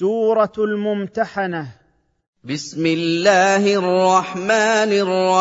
سورة الممتحنة. بسم الله الرحمن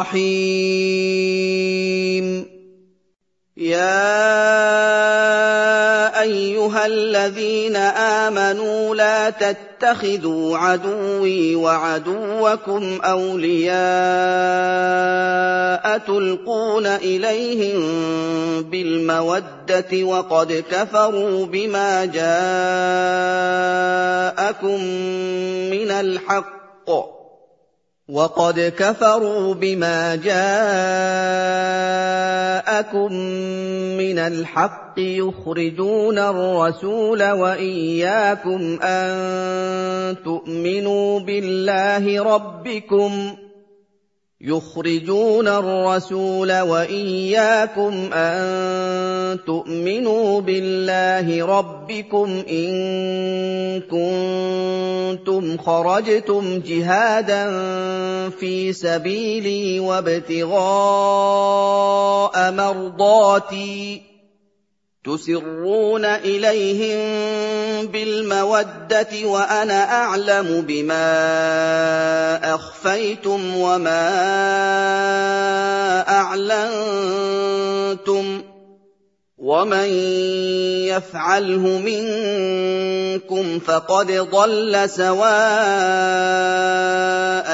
الرحيم. يا أيها الذين آمنوا لا تتخذوا عدوي وعدوكم أولياء تلقون إليهم بالمودة وقد كفروا بما جاءكم من الحق يخرجون الرسول وإياكم أن تؤمنوا بالله ربكم إن كنتم خرجتم جهادا في سبيلي وابتغاء مرضاتي تسرون إليهم بالمودة وأنا أعلم بما أخفيتم وما أعلنتم ومن يفعله منكم فقد ضل سواء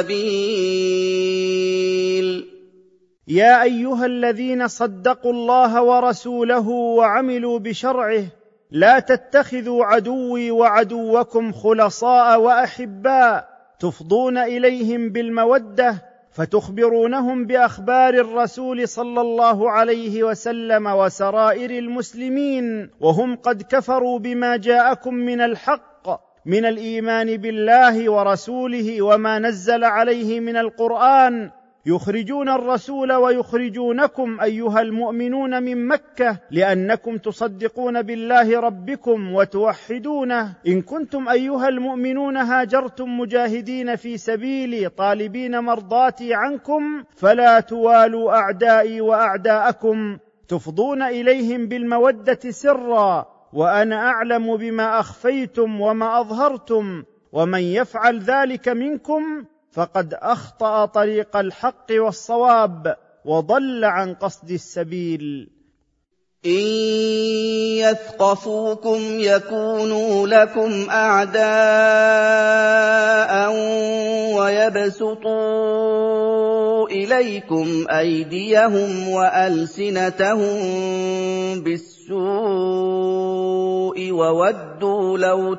السبيل. يا أيها الذين صدقوا الله ورسوله وعملوا بشرعه لا تتخذوا عدوي وعدوكم خلصاء وأحباء تفضون إليهم بالمودة فتخبرونهم بأخبار الرسول صلى الله عليه وسلم وسرائر المسلمين وهم قد كفروا بما جاءكم من الحق من الإيمان بالله ورسوله وما نزل عليه من القرآن، يخرجون الرسول ويخرجونكم أيها المؤمنون من مكة لأنكم تصدقون بالله ربكم وتوحدونه. إن كنتم أيها المؤمنون هاجرتم مجاهدين في سبيلي طالبين مرضاتي عنكم فلا توالوا أعدائي وأعداءكم تفضون إليهم بالمودة سرا وأنا أعلم بما أخفيتم وما أظهرتم ومن يفعل ذلك منكم فقد أخطأ طريق الحق والصواب وضل عن قصد السبيل. إن يثقفوكم يكونوا لكم أعداء ويبسطوا إليكم أيديهم وألسنتهم بالسوء وودوا لو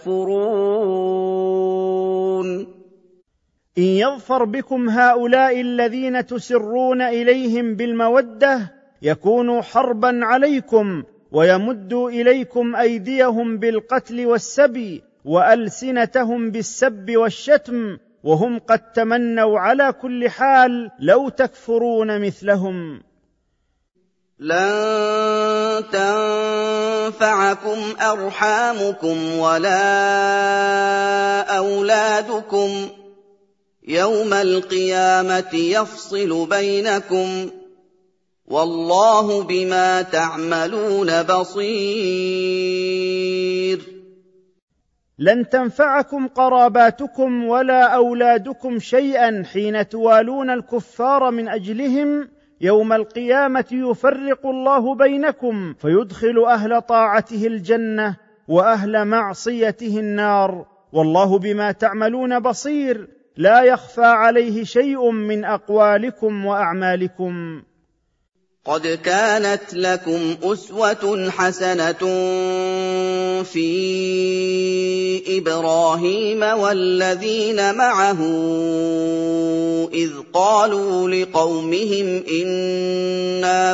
تكفرون. إن يظفر بكم هؤلاء الذين تسرون إليهم بالمودة يكونوا حربا عليكم ويمدوا إليكم أيديهم بالقتل والسبي وألسنتهم بالسب والشتم وهم قد تمنوا على كل حال لو تكفرون مثلهم. لن تنفعكم أرحامكم ولا أولادكم يوم القيامة يفصل بينكم والله بما تعملون بصير. لن تنفعكم قراباتكم ولا أولادكم شيئا حين توالون الكفار من أجلهم. يوم القيامة يفرق الله بينكم فيدخل أهل طاعته الجنة وأهل معصيته النار والله بما تعملون بصير لا يخفى عليه شيء من أقوالكم وأعمالكم. قد كانت لكم أسوة حسنة في إبراهيم والذين معه إذ قالوا لقومهم إنا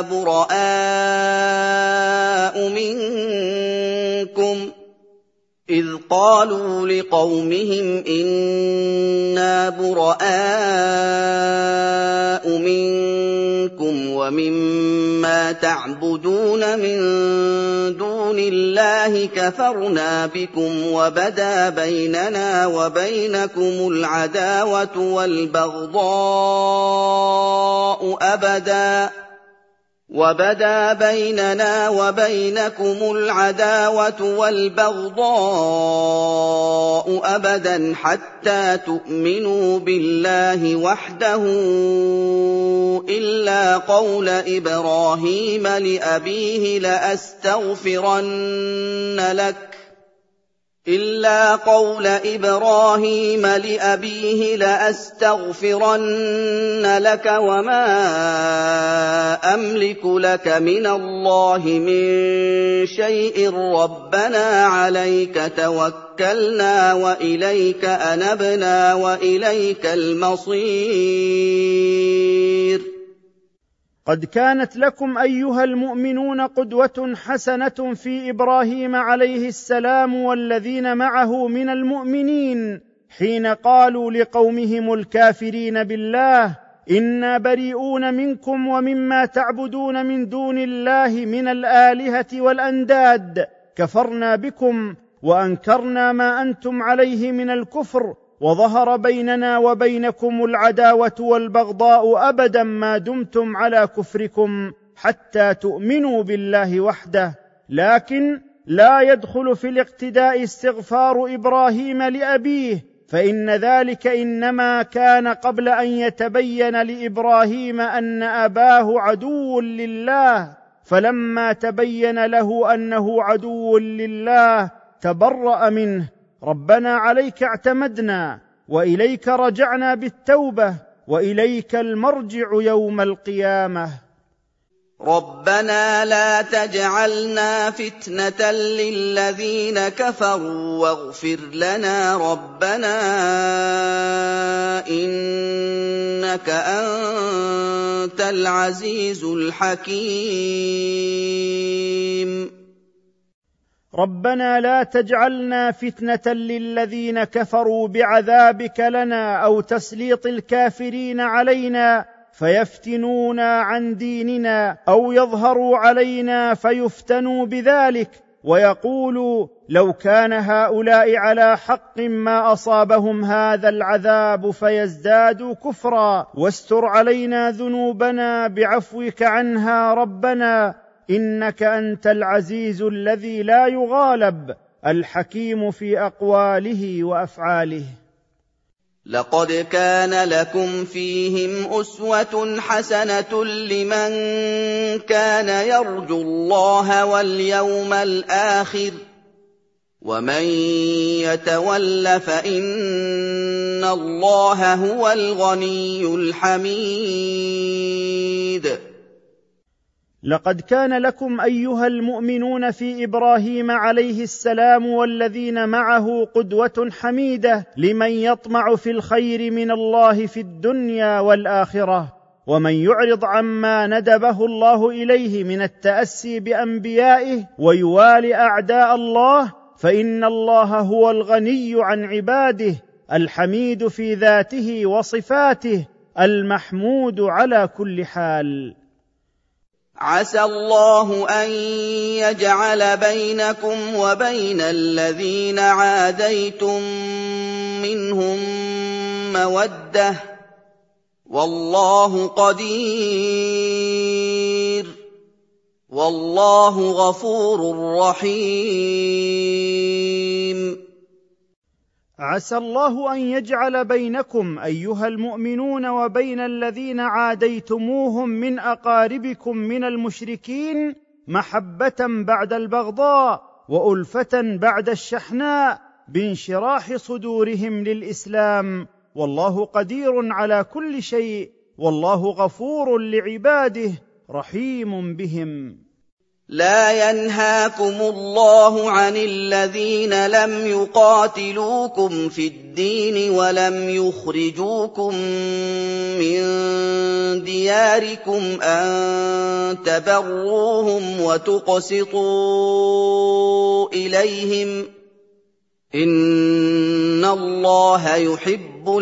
براء منكم ومما تعبدون من دون الله كفرنا بكم وبدا بيننا وبينكم العداوة والبغضاء وَبَدَا بَيْنَنَا وَبَيْنَكُمُ الْعَدَاوَةُ وَالْبَغْضَاءُ أَبَدًا حَتَّىٰ تُؤْمِنُوا بِاللَّهِ وَحْدَهُ إِلَّا قَوْلَ إِبْرَاهِيمَ لِأَبِيهِ لَأَسْتَغْفِرَنَّ لَكَ وَمَا أَمْلِكُ لَكَ مِنَ اللَّهِ مِن شَيْءٍ رَّبَّنَا عَلَيْكَ تَوَكَّلْنَا وَإِلَيْكَ أَنَبْنَا وَإِلَيْكَ الْمَصِيرُ. قد كانت لكم أيها المؤمنون قدوة حسنة في إبراهيم عليه السلام والذين معه من المؤمنين حين قالوا لقومهم الكافرين بالله: إنا بريئون منكم ومما تعبدون من دون الله من الآلهة والأنداد، كفرنا بكم وأنكرنا ما أنتم عليه من الكفر، وظهر بيننا وبينكم العداوة والبغضاء أبدا ما دمتم على كفركم حتى تؤمنوا بالله وحده. لكن لا يدخل في الاقتداء استغفار إبراهيم لأبيه، فإن ذلك إنما كان قبل أن يتبين لإبراهيم أن أباه عدو لله، فلما تبين له أنه عدو لله تبرأ منه: ربنا عليك اعتمدنا وإليك رجعنا بالتوبة وإليك المرجع يوم القيامة. ربنا لا تجعلنا فتنة للذين كفروا واغفر لنا ربنا إنك أنت العزيز الحكيم. ربنا لا تجعلنا فتنة للذين كفروا بعذابك لنا أو تسليط الكافرين علينا فيفتنونا عن ديننا، أو يظهروا علينا فيفتنوا بذلك ويقولوا: لو كان هؤلاء على حق ما أصابهم هذا العذاب، فيزدادوا كفرا. واستر علينا ذنوبنا بعفوك عنها ربنا، إنك أنت العزيز الذي لا يغالب، الحكيم في أقواله وأفعاله. لقد كان لكم فيهم أسوة حسنة لمن كان يرجو الله واليوم الآخر، ومن يتول فإن الله هو الغني الحميد. لقد كان لكم أيها المؤمنون في إبراهيم عليه السلام والذين معه قدوة حميدة لمن يطمع في الخير من الله في الدنيا والآخرة، ومن يعرض عما ندبه الله إليه من التأسي بأنبيائه ويوالي أعداء الله، فإن الله هو الغني عن عباده، الحميد في ذاته وصفاته، المحمود على كل حال. عسى الله أن يجعل بينكم وبين الذين عاديتم منهم مودة، والله قدير، والله غفور رحيم. عسى الله أن يجعل بينكم أيها المؤمنون وبين الذين عاديتموهم من أقاربكم من المشركين محبة بعد البغضاء وألفة بعد الشحناء، بانشراح صدورهم للإسلام، والله قدير على كل شيء، والله غفور لعباده رحيم بهم. لا ينهاكم الله عن الذين لم يقاتلوكم في الدين ولم يخرجوكم من دياركم أن تبروهم وتقسطوا إليهم، إن الله يحب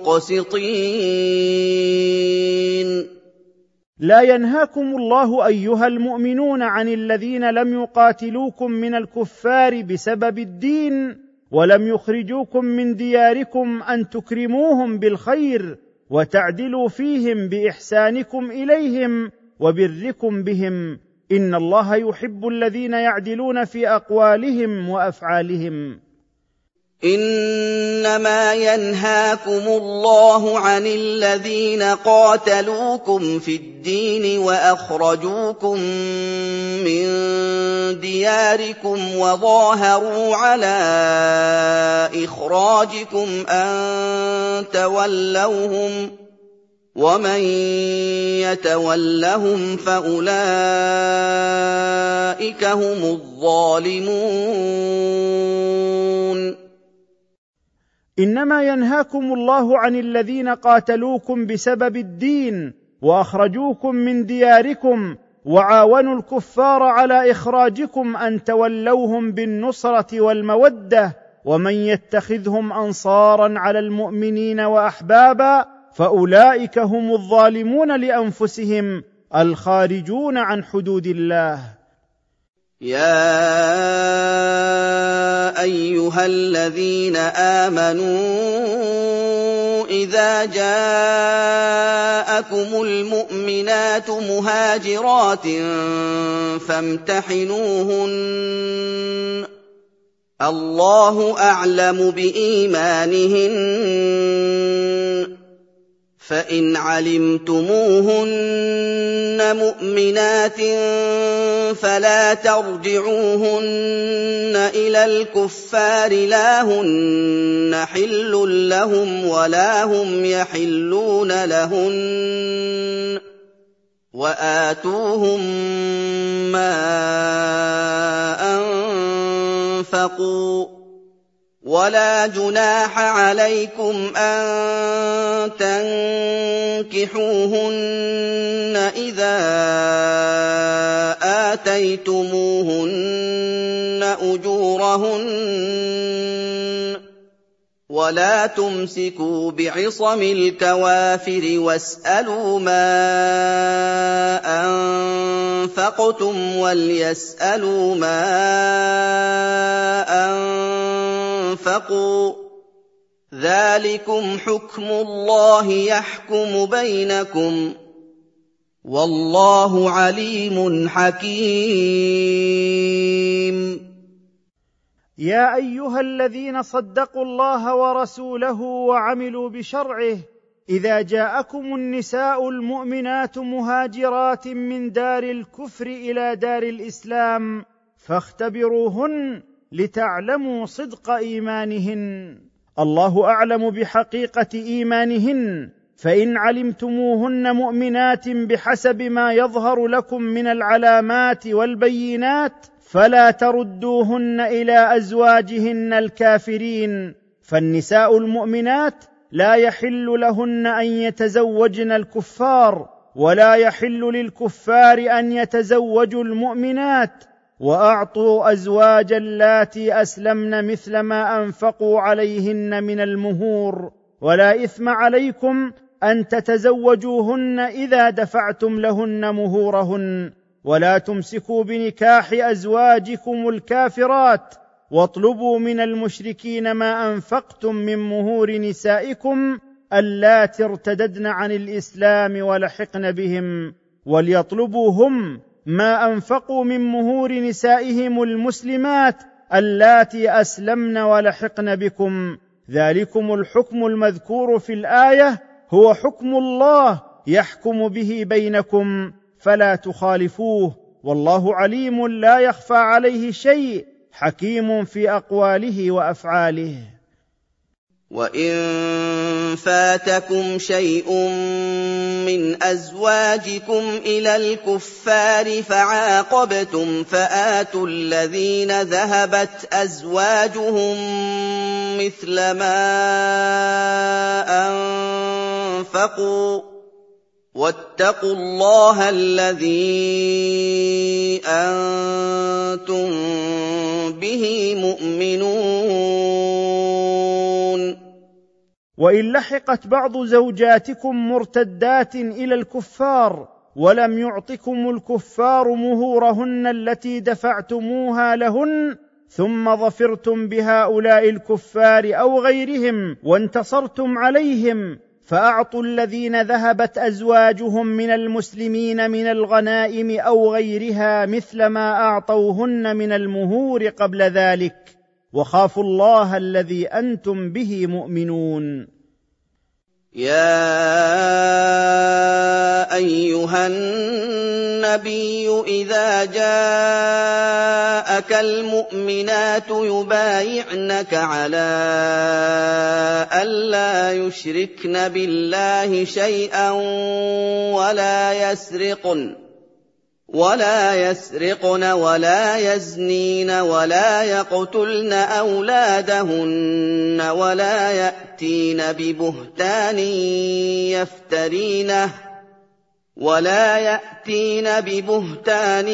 المقسطين. لا ينهاكم الله أيها المؤمنون عن الذين لم يقاتلوكم من الكفار بسبب الدين ولم يخرجوكم من دياركم أن تكرموهم بالخير وتعدلوا فيهم بإحسانكم إليهم وبركم بهم، إن الله يحب الذين يعدلون في أقوالهم وأفعالهم. إنما ينهاكم الله عن الذين قاتلوكم في الدين وأخرجوكم من دياركم وظاهروا على إخراجكم أن تولوهم، ومن يتولهم فأولئك هم الظالمون. إنما ينهاكم الله عن الذين قاتلوكم بسبب الدين وأخرجوكم من دياركم وعاونوا الكفار على إخراجكم أن تولوهم بالنصرة والمودة، ومن يتخذهم أنصارا على المؤمنين وأحبابا فأولئك هم الظالمون لأنفسهم الخارجون عن حدود الله. يا أيها الذين آمنوا إذا جاءكم المؤمنات مهاجرات فامتحنوهن، الله أعلم بإيمانهن، فإن علمتموهن مؤمنات فلا ترجعوهن إلى الكفار، لا هن حل لهم ولا هم يحلون لهن، وآتوهم ما أنفقوا، ولا جناح عليكم أن تنكحوهن إذا آتيتموهن أجورهن، ولا تمسكوا بعصم الكوافر واسألوا ما أنفقتم وليسألوا ما أنفقوا، ذلكم حكم الله يحكم بينكم، والله عليم حكيم. يا أيها الذين صدقوا الله ورسوله وعملوا بشرعه، إذا جاءكم النساء المؤمنات مهاجرات من دار الكفر إلى دار الإسلام فاختبروهن لتعلموا صدق إيمانهن، الله أعلم بحقيقة إيمانهن، فإن علمتموهن مؤمنات بحسب ما يظهر لكم من العلامات والبينات فلا تردوهن إلى أزواجهن الكافرين، فالنساء المؤمنات لا يحل لهن أن يتزوجن الكفار، ولا يحل للكفار أن يتزوجوا المؤمنات، وأعطوا أزواج اللاتي أسلمن مثل ما أنفقوا عليهن من المهور، ولا إثم عليكم أن تتزوجوهن إذا دفعتم لهن مهورهن، ولا تمسكوا بنكاح أزواجكم الكافرات، واطلبوا من المشركين ما أنفقتم من مهور نسائكم اللاتي ارتددن عن الإسلام ولحقن بهم، وليطلبوا هم ما أنفقوا من مهور نسائهم المسلمات اللاتي أسلمن ولحقن بكم، ذلكم الحكم المذكور في الآية هو حكم الله يحكم به بينكم فلا تخالفوه، والله عليم لا يخفى عليه شيء، حكيم في أقواله وأفعاله. وإن فاتكم شيء من أزواجكم إلى الكفار فعاقبتم فآتوا الذين ذهبت أزواجهم مثل ما أنفقوا، واتقوا الله الذي أنتم به مؤمنون. وإن لحقت بعض زوجاتكم مرتدات إلى الكفار ولم يعطكم الكفار مهورهن التي دفعتموها لهن، ثم ظفرتم بهؤلاء الكفار أو غيرهم وانتصرتم عليهم، فاعطوا الذين ذهبت ازواجهم من المسلمين من الغنائم او غيرها مثل ما اعطوهن من المهور قبل ذلك، وخافوا الله الذي انتم به مؤمنون. يا أيها النبي إذا جاءك المؤمنات يبايعنك على ألا يشركن بالله شيئا ولا يسرقن ولا يزنين ولا يقتلن أولادهن ولا يأتين ببهتان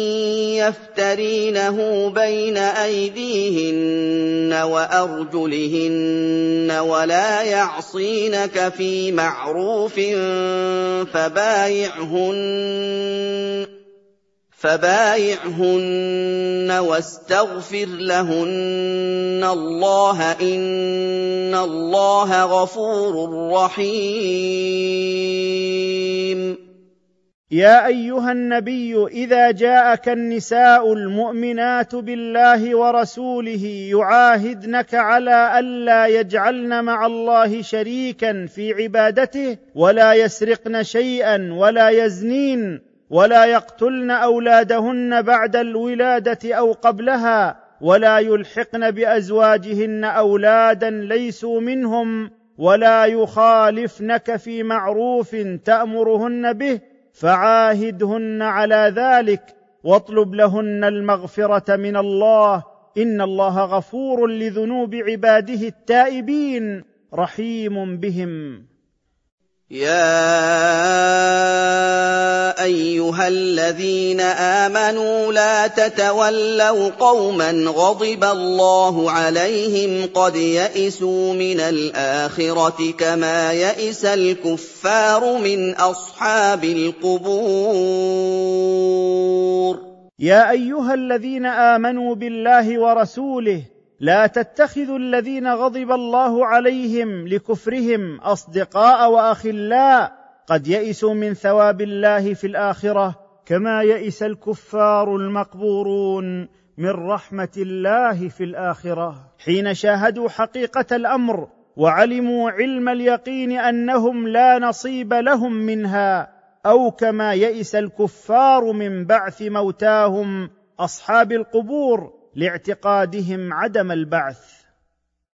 يفترينه بين أيديهن وأرجلهن ولا يعصينك في معروف فبايعهن واستغفر لهن الله إن الله غفور رحيم. يا ايها النبي اذا جاءك النساء المؤمنات بالله ورسوله يعاهدنك على الا يجعلن مع الله شريكا في عبادته ولا يسرقن شيئا ولا يزنين ولا يقتلن اولادهن بعد الولاده او قبلها ولا يلحقن بازواجهن اولادا ليسوا منهم ولا يخالفنك في معروف تامرهن به فعاهدهن على ذلك واطلب لهن المغفره من الله ان الله غفور لذنوب عباده التائبين رحيم بهم. يا أيها الذين آمنوا لا تتولوا قوما غضب الله عليهم قد يئسوا من الآخرة كما يئس الكفار من أصحاب القبور. يا أيها الذين آمنوا بالله ورسوله لا تتخذوا الذين غضب الله عليهم لكفرهم أصدقاء وأخلاء قد يئسوا من ثواب الله في الآخرة كما يئس الكفار المقبورون من رحمة الله في الآخرة، حين شاهدوا حقيقة الأمر وعلموا علم اليقين أنهم لا نصيب لهم منها، أو كما يئس الكفار من بعث موتاهم أصحاب القبور لاعتقادهم عدم البعث.